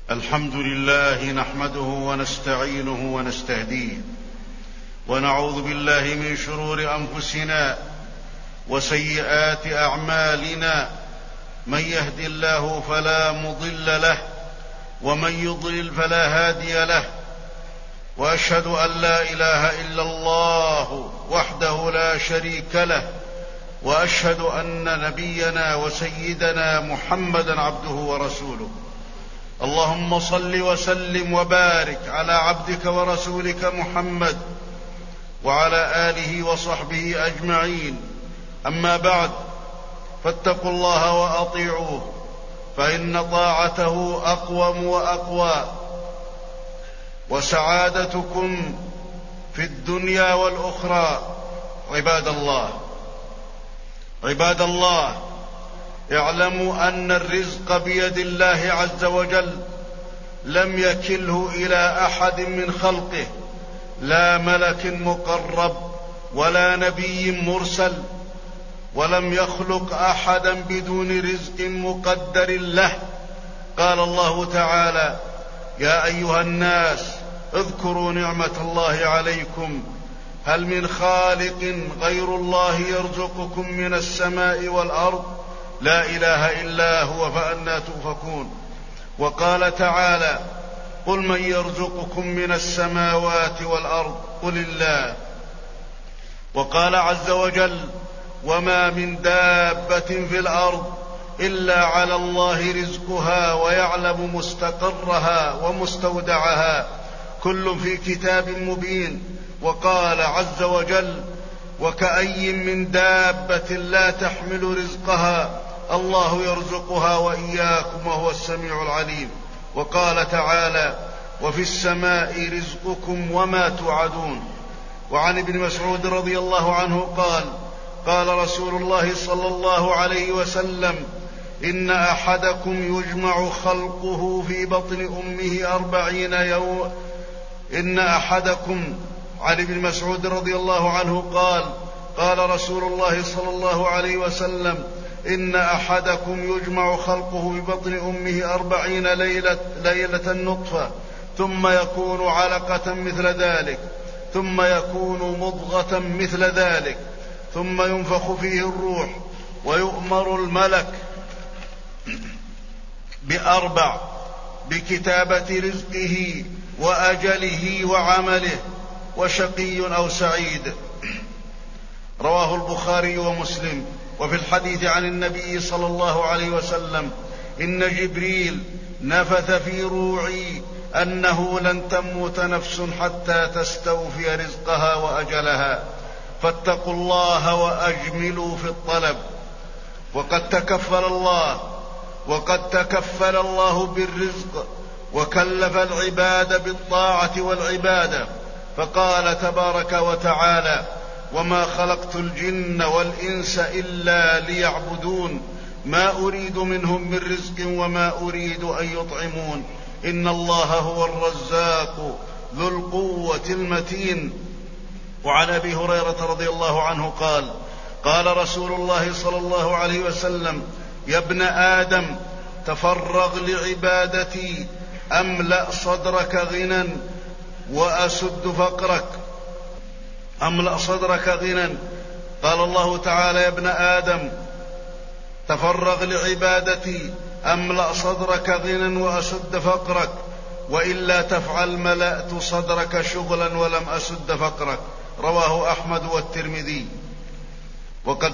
الحمد لله نحمده ونستعينه ونستهديه ونعوذ بالله من شرور أنفسنا وسيئات أعمالنا. من يهد الله فلا مضل له ومن يضلل فلا هادي له، وأشهد أن لا إله إلا الله وحده لا شريك له، وأشهد أن نبينا وسيدنا محمدا عبده ورسوله. اللهم صل وسلم وبارك على عبدك ورسولك محمد وعلى آله وصحبه أجمعين. أما بعد، فاتقوا الله وأطيعوه، فإن طاعته أقوم وأقوى، وسعادتكم في الدنيا والأخرى. عباد الله، اعلموا أن الرزق بيد الله عز وجل، لم يكله إلى أحد من خلقه، لا ملك مقرب ولا نبي مرسل، ولم يخلق أحدا بدون رزق مقدر له. قال الله تعالى: يا أيها الناس اذكروا نعمة الله عليكم، هل من خالق غير الله يرزقكم من السماء والأرض؟ لا إله إلا هو، فأنى تؤفكون. وقال تعالى: قل من يرزقكم من السماوات والأرض؟ قل الله. وقال عز وجل: وما من دابة في الأرض إلا على الله رزقها ويعلم مستقرها ومستودعها، كل في كتاب مبين. وقال عز وجل: وكأي من دابة لا تحمل رزقها الله يرزقها وإياكم وهو السميع العليم. وقال تعالى: وفي السماء رزقكم وما توعدون. وعن ابن مسعود رضي الله عنه قال: قال رسول الله صلى الله عليه وسلم: إن أحدكم يجمع خلقه في بطن أمه 40 يوم. إن أحدكم، عن ابن مسعود رضي الله عنه قال: قال رسول الله صلى الله عليه وسلم: إن أحدكم يجمع خلقه في بطن أمه 40 ليلة نطفة، ثم يكون علقة مثل ذلك، ثم يكون مضغة مثل ذلك، ثم ينفخ فيه الروح، ويؤمر الملك ب4: بكتابة رزقه وأجله وعمله، وشقي أو سعيد. رواه البخاري ومسلم. وفي الحديث عن النبي صلى الله عليه وسلم: إن جبريل نفث في روعي أنه لن تموت نفس حتى تستوفي رزقها وأجلها، فاتقوا الله وأجملوا في الطلب. وقد تكفل الله بالرزق، وكلف العباد بالطاعة والعبادة، فقال تبارك وتعالى: وما خلقت الجن والإنس إلا ليعبدون، ما أريد منهم من رزق وما أريد أن يطعمون، إن الله هو الرزاق ذو القوة المتين. وعن أبي هريرة رضي الله عنه قال: قال رسول الله صلى الله عليه وسلم: يا ابن آدم، تفرغ لعبادتي أملأ صدرك غنى وأسد فقرك. قال الله تعالى: يا ابن آدم، تفرغ لعبادتي أملأ صدرك غنى وأسد فقرك، وإلا تفعل ملأت صدرك شغلا ولم أسد فقرك. رواه أحمد والترمذي. وقد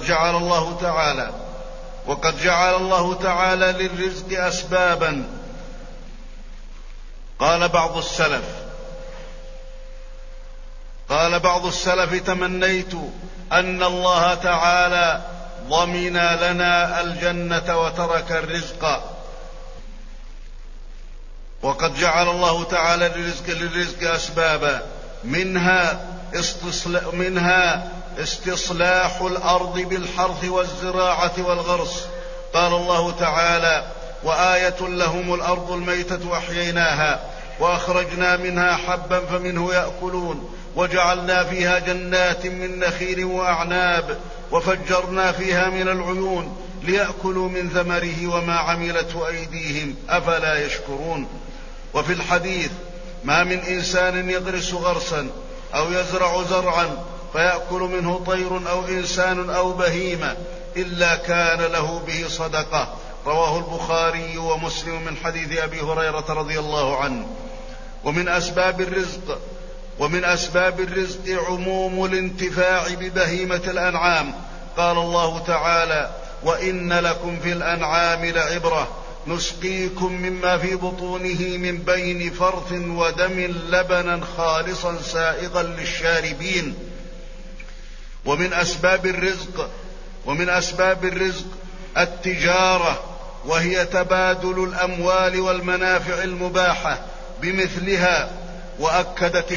جعل الله تعالى للرزق أسبابا. قال بعض السلف: تمنيت أن الله تعالى ضمن لنا الجنة وترك الرزق. وقد جعل الله تعالى للرزق أسبابا، منها استصلاح الأرض بالحرث والزراعة والغرس. قال الله تعالى: وآية لهم الأرض الميتة أحييناها وأخرجنا منها حبا فمنه يأكلون، وجعلنا فيها جنات من نخيل وأعناب، وفجرنا فيها من العيون ليأكلوا من ثمره وما عملته أيديهم أفلا يشكرون. وفي الحديث: ما من إنسان يغرس غرسا أو يزرع زرعا فيأكل منه طير أو إنسان أو بهيمة إلا كان له به صدقة. رواه البخاري ومسلم من حديث أبي هريرة رضي الله عنه. ومن أسباب الرزق عموم الانتفاع ببهيمة الأنعام. قال الله تعالى: وإن لكم في الأنعام لعبرة نسقيكم مما في بطونه من بين فرث ودم لبنا خالصا سائغا للشاربين. ومن أسباب الرزق التجارة، وهي تبادل الأموال والمنافع المباحة بمثلها. وأكدت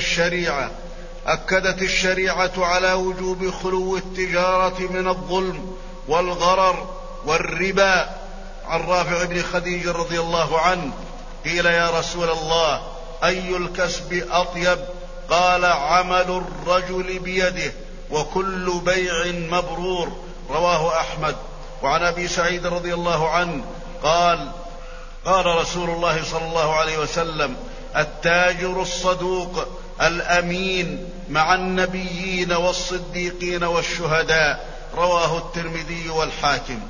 الشريعة على وجوب خلو التجارة من الظلم والغرر والربا. عن رافع بن خديج رضي الله عنه قيل: يا رسول الله، أي الكسب أطيب؟ قال: عمل الرجل بيده، وكل بيع مبرور. رواه أحمد. وعن أبي سعيد رضي الله عنه قال: قال رسول الله صلى الله عليه وسلم: التاجر الصدوق الأمين مع النبيين والصديقين والشهداء. رواه الترمذي والحاكم.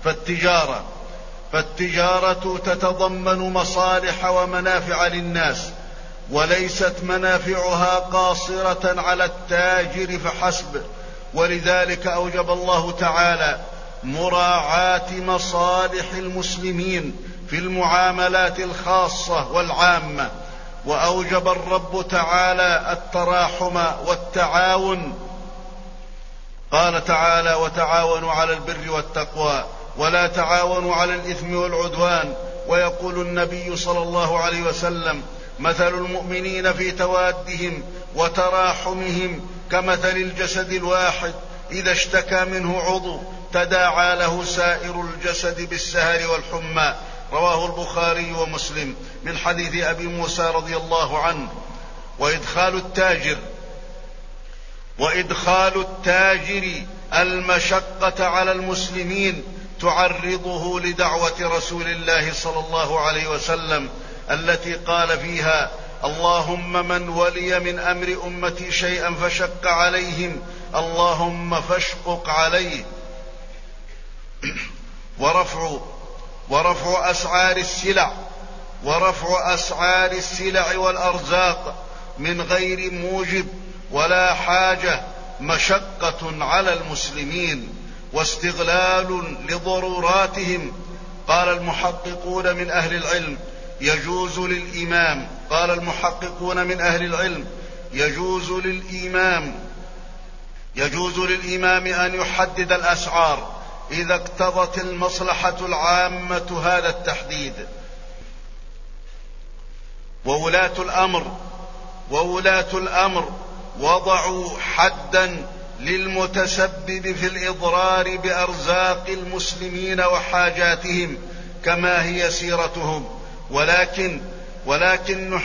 فالتجارة تتضمن مصالح ومنافع للناس، وليست منافعها قاصرة على التاجر فحسب. ولذلك أوجب الله تعالى مراعاة مصالح المسلمين في المعاملات الخاصة والعامة. وأوجب الرب تعالى التراحم والتعاون. قال تعالى: وتعاونوا على البر والتقوى ولا تعاونوا على الإثم والعدوان. ويقول النبي صلى الله عليه وسلم: مثل المؤمنين في توادهم وتراحمهم كمثل الجسد الواحد إذا اشتكى منه عضو تداعى له سائر الجسد بالسهر والحمى. رواه البخاري ومسلم من حديث أبي موسى رضي الله عنه. وإدخال التاجر المشقة على المسلمين تعرضه لدعوة رسول الله صلى الله عليه وسلم التي قال فيها: اللهم من ولي من أمر أمتي شيئا فشق عليهم اللهم فاشقق عليه. ورفع أسعار السلع والأرزاق من غير موجب ولا حاجة مشقة على المسلمين واستغلال لضروراتهم. قال المحققون من أهل العلم: يجوز للإمام أن يحدد الأسعار إذا اقتضت المصلحة العامة هذا التحديد. وولاة الأمر وضعوا حدا للمتسبب في الإضرار بأرزاق المسلمين وحاجاتهم كما هي سيرتهم. ولكن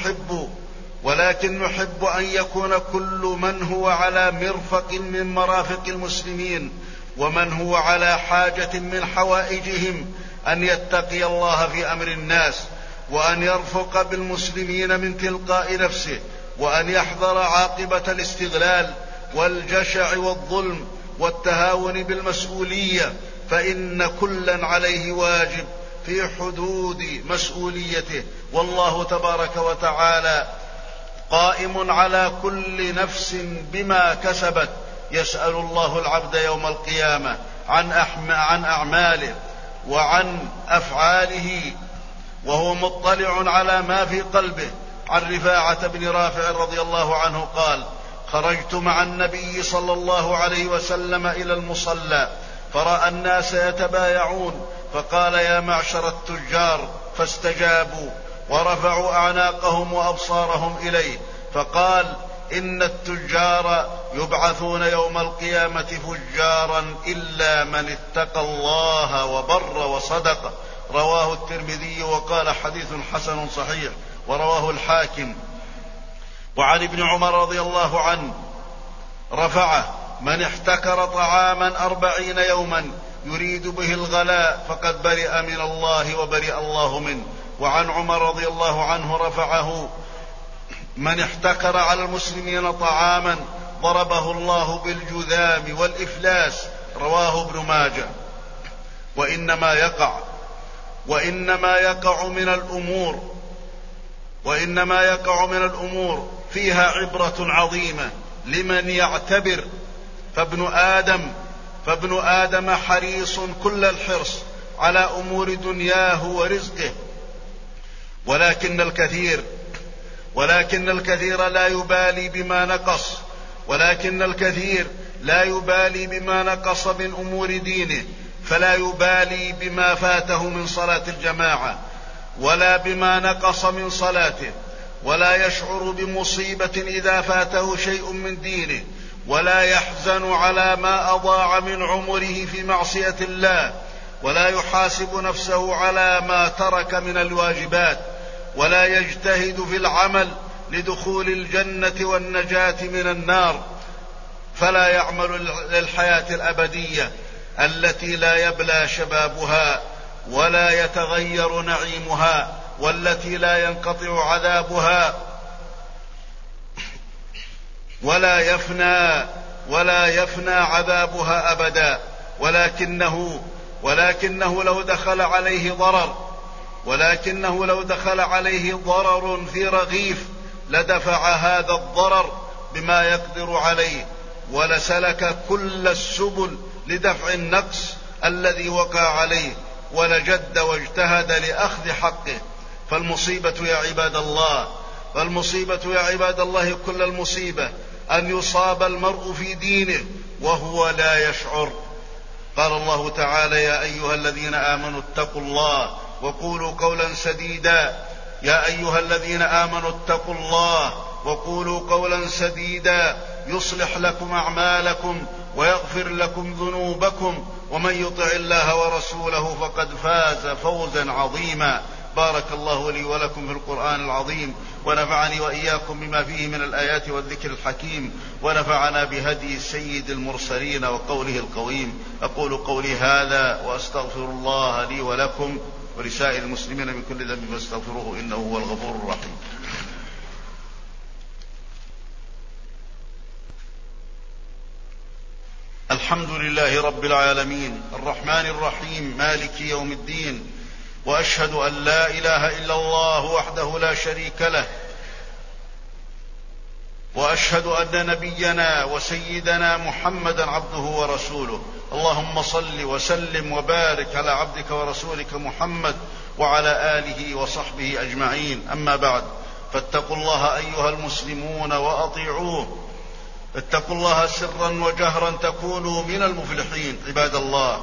نحب أن يكون كل من هو على مرفق من مرافق المسلمين ومن هو على حاجة من حوائجهم أن يتقي الله في أمر الناس، وأن يرفق بالمسلمين من تلقاء نفسه، وأن يحذر عاقبة الاستغلال والجشع والظلم والتهاون بالمسؤولية، فإن كلا عليه واجب في حدود مسؤوليته، والله تبارك وتعالى قائم على كل نفس بما كسبت. يسأل الله العبد يوم القيامة عن أعماله وعن أفعاله وهو مطلع على ما في قلبه. عن رفاعة بن رافع رضي الله عنه قال: خرجت مع النبي صلى الله عليه وسلم إلى المصلى فرأى الناس يتبايعون فقال: يا معشر التجار، فاستجابوا ورفعوا أعناقهم وأبصارهم إليه، فقال: إن التجار يبعثون يوم القيامة فجارا إلا من اتقى الله وبر وصدق. رواه الترمذي وقال: حديث حسن صحيح. ورواه الحاكم. وعن ابن عمر رضي الله عنه رفعه: من احتكر طعاما 40 يوما يريد به الغلاء فقد برئ من الله وبرئ الله منه. وعن عمر رضي الله عنه رفعه: من احتكر على المسلمين طعاما ضربه الله بالجذام والإفلاس. رواه ابن ماجه. وإنما يقع من الأمور فيها عبرة عظيمة لمن يعتبر، فابن آدم حريص كل الحرص على أمور دنياه ورزقه، ولكن الكثير لا يبالي بما نقص من أمور دينه، فلا يبالي بما فاته من صلاة الجماعة ولا بما نقص من صلاته، ولا يشعر بمصيبة إذا فاته شيء من دينه، ولا يحزن على ما أضاع من عمره في معصية الله، ولا يحاسب نفسه على ما ترك من الواجبات، ولا يجتهد في العمل لدخول الجنة والنجاة من النار، فلا يعمل للحياة الأبدية التي لا يبلى شبابها ولا يتغير نعيمها، والتي لا ينقطع عذابها ولا يفنى عذابها أبدا، ولكنه لو دخل عليه ضرر في رغيف لدفع هذا الضرر بما يقدر عليه، ولسلك كل السبل لدفع النقص الذي وقع عليه، ولجد واجتهد لأخذ حقه. فالمصيبة يا عباد الله كل المصيبة أن يصاب المرء في دينه وهو لا يشعر. قال الله تعالى: يا أيها الذين آمنوا اتقوا الله وقولوا قولا سديدا يصلح لكم أعمالكم ويغفر لكم ذنوبكم، ومن يطع الله ورسوله فقد فاز فوزا عظيما. بارك الله لي ولكم في القرآن العظيم، ونفعني وإياكم بما فيه من الآيات والذكر الحكيم، ونفعنا بهدي سيد المرسلين وقوله القويم. أقول قولي هذا وأستغفر الله لي ولكم ولسائر المسلمين من كل ذنب فاستغفروه إنه هو الغفور الرحيم. الحمد لله رب العالمين الرحمن الرحيم مالك يوم الدين، وأشهد أن لا إله إلا الله وحده لا شريك له، وأشهد أن نبينا وسيدنا محمدا عبده ورسوله. اللهم صل وسلم وبارك على عبدك ورسولك محمد وعلى آله وصحبه أجمعين. أما بعد، فاتقوا الله أيها المسلمون وأطيعوه، اتقوا الله سرا وجهرا تكونوا من المفلحين. عباد الله،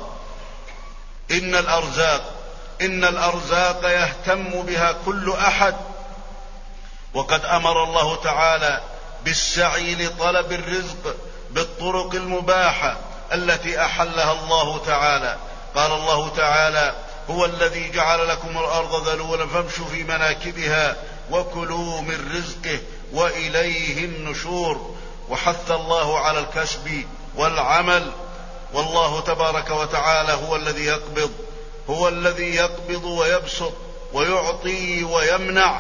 إن الأرزاق يهتم بها كل أحد، وقد أمر الله تعالى بالسعي لطلب الرزق بالطرق المباحة التي أحلها الله تعالى. قال الله تعالى: هو الذي جعل لكم الأرض ذلولا فامشوا في مناكبها وكلوا من رزقه وإليه النشور. وحث الله على الكسب والعمل، والله تبارك وتعالى هو الذي يقبض ويبسط ويعطي ويمنع،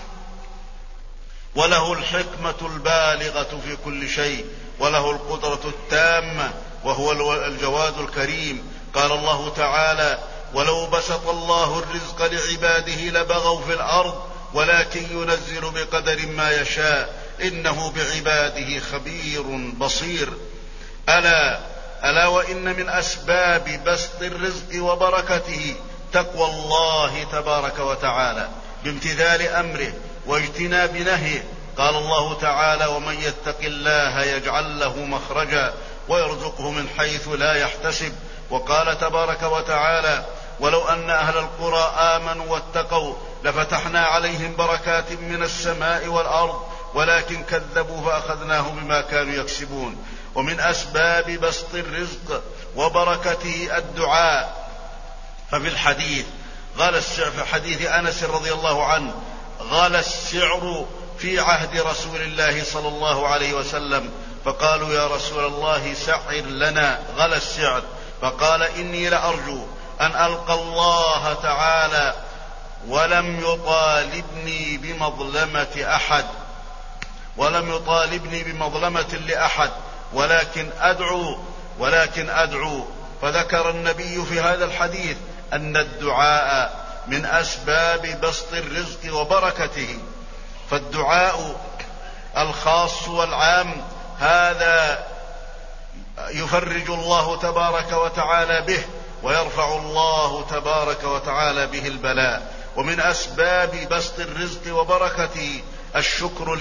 وله الحكمة البالغة في كل شيء، وله القدرة التامة، وهو الجواد الكريم. قال الله تعالى: ولو بسط الله الرزق لعباده لبغوا في الأرض ولكن ينزل بقدر ما يشاء إنه بعباده خبير بصير. ألا وإن من أسباب بسط الرزق وبركته تقوى الله تبارك وتعالى بامتثال أمره واجتناب نهيه. قال الله تعالى: ومن يتق الله يجعل له مخرجا ويرزقه من حيث لا يحتسب. وقال تبارك وتعالى: ولو أن أهل القرى آمنوا واتقوا لفتحنا عليهم بركات من السماء والأرض ولكن كذبوا فأخذناهم بما كانوا يكسبون. ومن أسباب بسط الرزق وبركته الدعاء. ففي حديث أنس رضي الله عنه: غلى السعر في عهد رسول الله صلى الله عليه وسلم، فقالوا: يا رسول الله سعر لنا. غلى السعر، فقال: إني لأرجو أن ألقى الله تعالى ولم يطالبني بمظلمة لأحد، ولكن أدعو. فذكر النبي في هذا الحديث أن الدعاء من أسباب بسط الرزق وبركته، فالدعاء الخاص والعام هذا يفرج الله تبارك وتعالى به، ويرفع الله تبارك وتعالى به البلاء. ومن أسباب بسط الرزق وبركته الشكر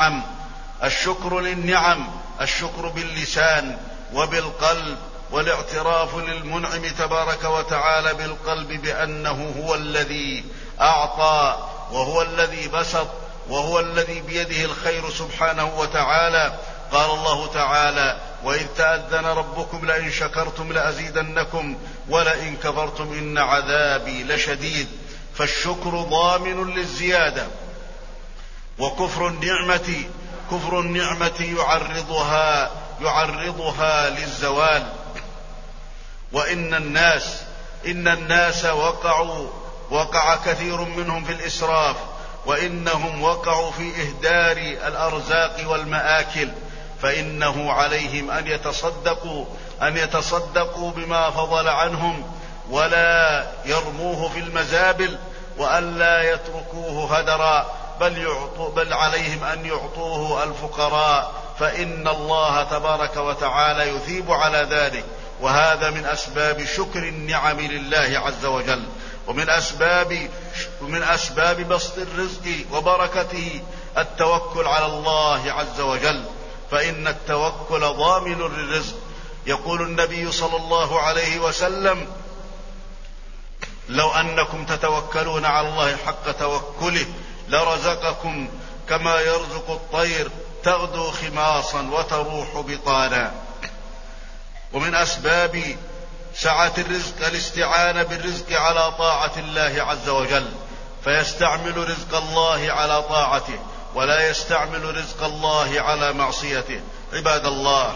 للنعم، الشكر باللسان وبالقلب، والاعتراف للمنعم تبارك وتعالى بالقلب بأنه هو الذي أعطى، وهو الذي بسط، وهو الذي بيده الخير سبحانه وتعالى. قال الله تعالى: وإذ تأذن ربكم لئن شكرتم لأزيدنكم ولئن كفرتم إن عذابي لشديد. فالشكر ضامن للزيادة، وكفر النعمة يعرضها للزوال. وإن الناس وقع كثير منهم في الإسراف، وإنهم وقعوا في إهدار الأرزاق والمآكل، فإنه عليهم أن يتصدقوا بما فضل عنهم، ولا يرموه في المزابل، وأن لا يتركوه هدرا، بل عليهم أن يعطوه الفقراء، فإن الله تبارك وتعالى يثيب على ذلك. وهذا من أسباب شكر النعم لله عز وجل. ومن أسباب بسط الرزق وبركته التوكل على الله عز وجل، فإن التوكل ضامن للرزق. يقول النبي صلى الله عليه وسلم: لو أنكم تتوكلون على الله حق توكله لرزقكم كما يرزق الطير تغدو خماصا وتروح بطانا. ومن أسباب سعة الرزق الاستعانة بالرزق على طاعة الله عز وجل، فيستعمل رزق الله على طاعته، ولا يستعمل رزق الله على معصيته. عباد الله،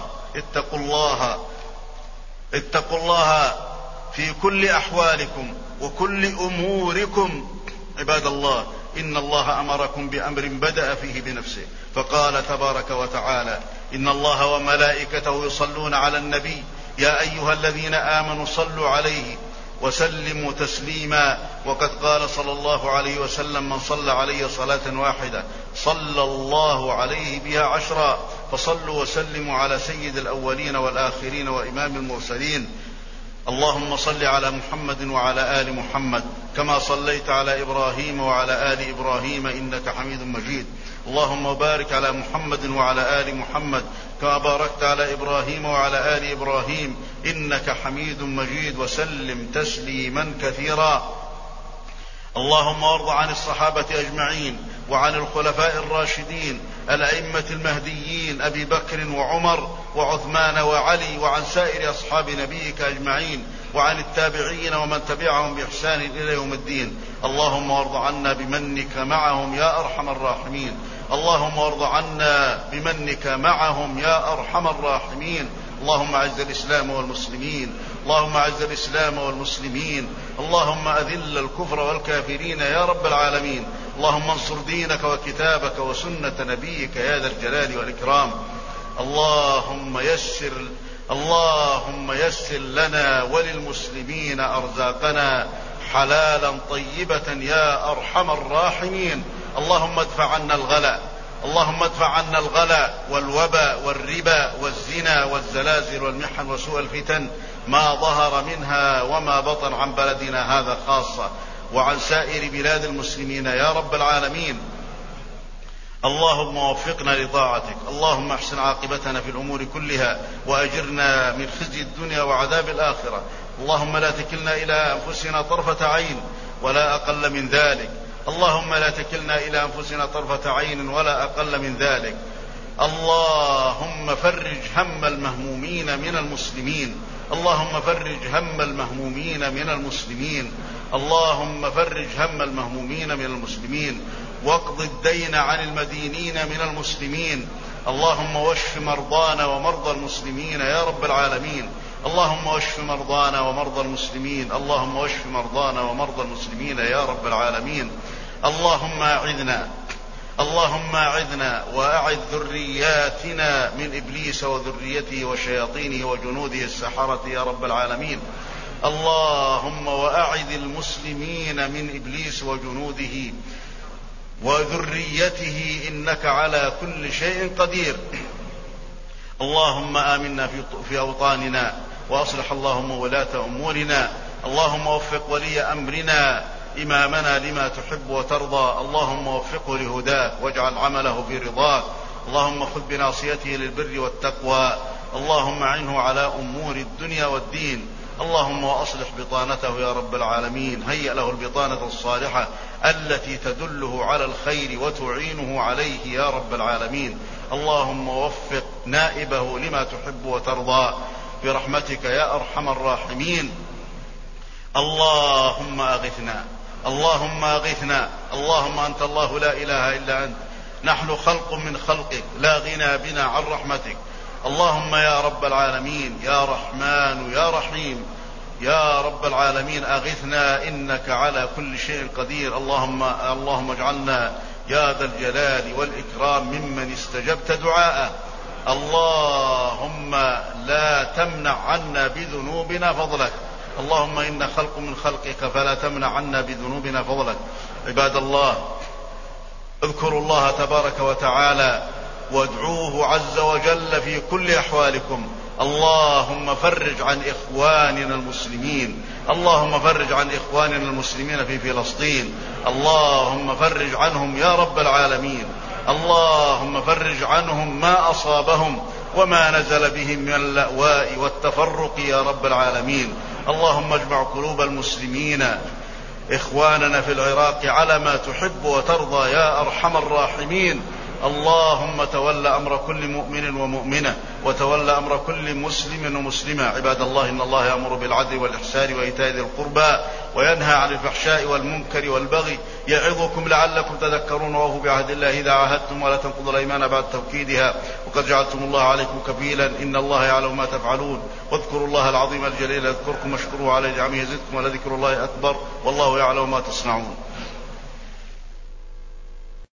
اتقوا الله في كل أحوالكم وكل أموركم. عباد الله، إن الله أمركم بأمر بدأ فيه بنفسه، فقال تبارك وتعالى: إن الله وملائكته يصلون على النبي يا أيها الذين آمنوا صلوا عليه وسلموا تسليما. وقد قال صلى الله عليه وسلم: من صلى علي صلاة واحدة صلى الله عليه بها 10. فصلوا وسلموا على سيد الأولين والآخرين وإمام المرسلين. اللهم صل على محمد وعلى آل محمد كما صليت على إبراهيم وعلى آل إبراهيم إنك حميد مجيد. اللهم بارك على محمد وعلى آل محمد كما باركت على إبراهيم وعلى آل إبراهيم إنك حميد مجيد، وسلم تسليما كثيرا. اللهم وارض عن الصحابة أجمعين، وعن الخلفاء الراشدين الأئمة المهديين أبي بكر وعمر وعثمان وعلي، وعن سائر أصحاب نبيك أجمعين، وعن التابعين ومن تبعهم بإحسان إلى يوم الدين. اللهم وارض عنا بمنك معهم يا أرحم الراحمين. اللهم وارض عنا بمنك معهم يا أرحم الراحمين. اللهم أعز الإسلام والمسلمين، اللهم أعز الإسلام والمسلمين، اللهم أذل الكفر والكافرين يا رب العالمين. اللهم انصر دينك وكتابك وسنة نبيك يا ذا الجلال والإكرام. اللهم يسر لنا وللمسلمين أرزاقنا حلالا طيبة يا أرحم الراحمين. اللهم ادفع عنا الغلا والوباء والربا والزنا والزلازل والمحن وسوء الفتن ما ظهر منها وما بطن عن بلدنا هذا خاصة، وعن سائر بلاد المسلمين يا رب العالمين. اللهم وفقنا لطاعتك. اللهم احسن عاقبتنا في الأمور كلها، وأجرنا من خزي الدنيا وعذاب الآخرة. اللهم لا تكلنا إلى أنفسنا طرفة عين ولا أقل من ذلك. اللهم لا تكلنا إلى أنفسنا طرفة عين ولا أقل من ذلك. اللهم فرج هم المهمومين من المسلمين. اللهم فرج هم المهمومين من المسلمين. اللهم فرج هم المهمومين من المسلمين، واقض الدين عن المدينين من المسلمين. اللهم واشف مرضانا ومرضى المسلمين يا رب العالمين. اللهم اشف مرضانا ومرضى المسلمين، اللهم اشف مرضانا ومرضى المسلمين يا رب العالمين. اللهم أعذنا وأعذ ذرياتنا من إبليس وذريته وشياطينه وجنوده السحرة يا رب العالمين. اللهم وأعذ المسلمين من إبليس وجنوده وذريته إنك على كل شيء قدير. اللهم آمنا في أوطاننا وأصلح اللهم ولاة أمورنا. اللهم وفق ولي أمرنا إمامنا لما تحب وترضى. اللهم وفقه لهداك واجعل عمله في رضاك. اللهم خذ بناصيته للبر والتقوى. اللهم أعنه على أمور الدنيا والدين. اللهم وأصلح بطانته يا رب العالمين. هيئ له البطانة الصالحة التي تدله على الخير وتعينه عليه يا رب العالمين. اللهم وفق نائبه لما تحب وترضى برحمتك يا أرحم الراحمين. اللهم أغثنا، اللهم أغثنا. اللهم أنت الله لا إله إلا أنت، نحن خلق من خلقك لا غنى بنا عن رحمتك. اللهم يا رب العالمين يا رحمن يا رحيم يا رب العالمين أغثنا إنك على كل شيء قدير. اللهم اجعلنا يا ذا الجلال والإكرام ممن استجبت دعاءه. اللهم لا تمنع عنا بذنوبنا فضلك. اللهم إن خلق من خلقك فلا تمنع عنا بذنوبنا فضلك. عباد الله، اذكروا الله تبارك وتعالى وادعوه عز وجل في كل أحوالكم. اللهم فرج عن إخواننا المسلمين، اللهم فرج عن إخواننا المسلمين في فلسطين. اللهم فرج عنهم يا رب العالمين. اللهم فرج عنهم ما أصابهم وما نزل بهم من اللأواء والتفرق يا رب العالمين. اللهم اجمع قلوب المسلمين إخواننا في العراق على ما تحب وترضى يا أرحم الراحمين. اللهم تول أمر كل مؤمن ومؤمنة وتول أمر كل مسلم ومسلمة. عباد الله، إن الله يأمر بالعدل والإحسان وإيتاء ذي القربى وينهى عن الفحشاء والمنكر والبغي يعظكم لعلكم تذكرون. وأوفوا بعهد الله إذا عاهدتم ولا تنقضوا الأيمان بعد توكيدها وقد جعلتم الله عليكم كفيلا إن الله يعلم ما تفعلون. واذكروا الله العظيم الجليل يذكركم واشكروه على نعمه يزدكم ولذكر الله أكبر والله يعلم ما تصنعون.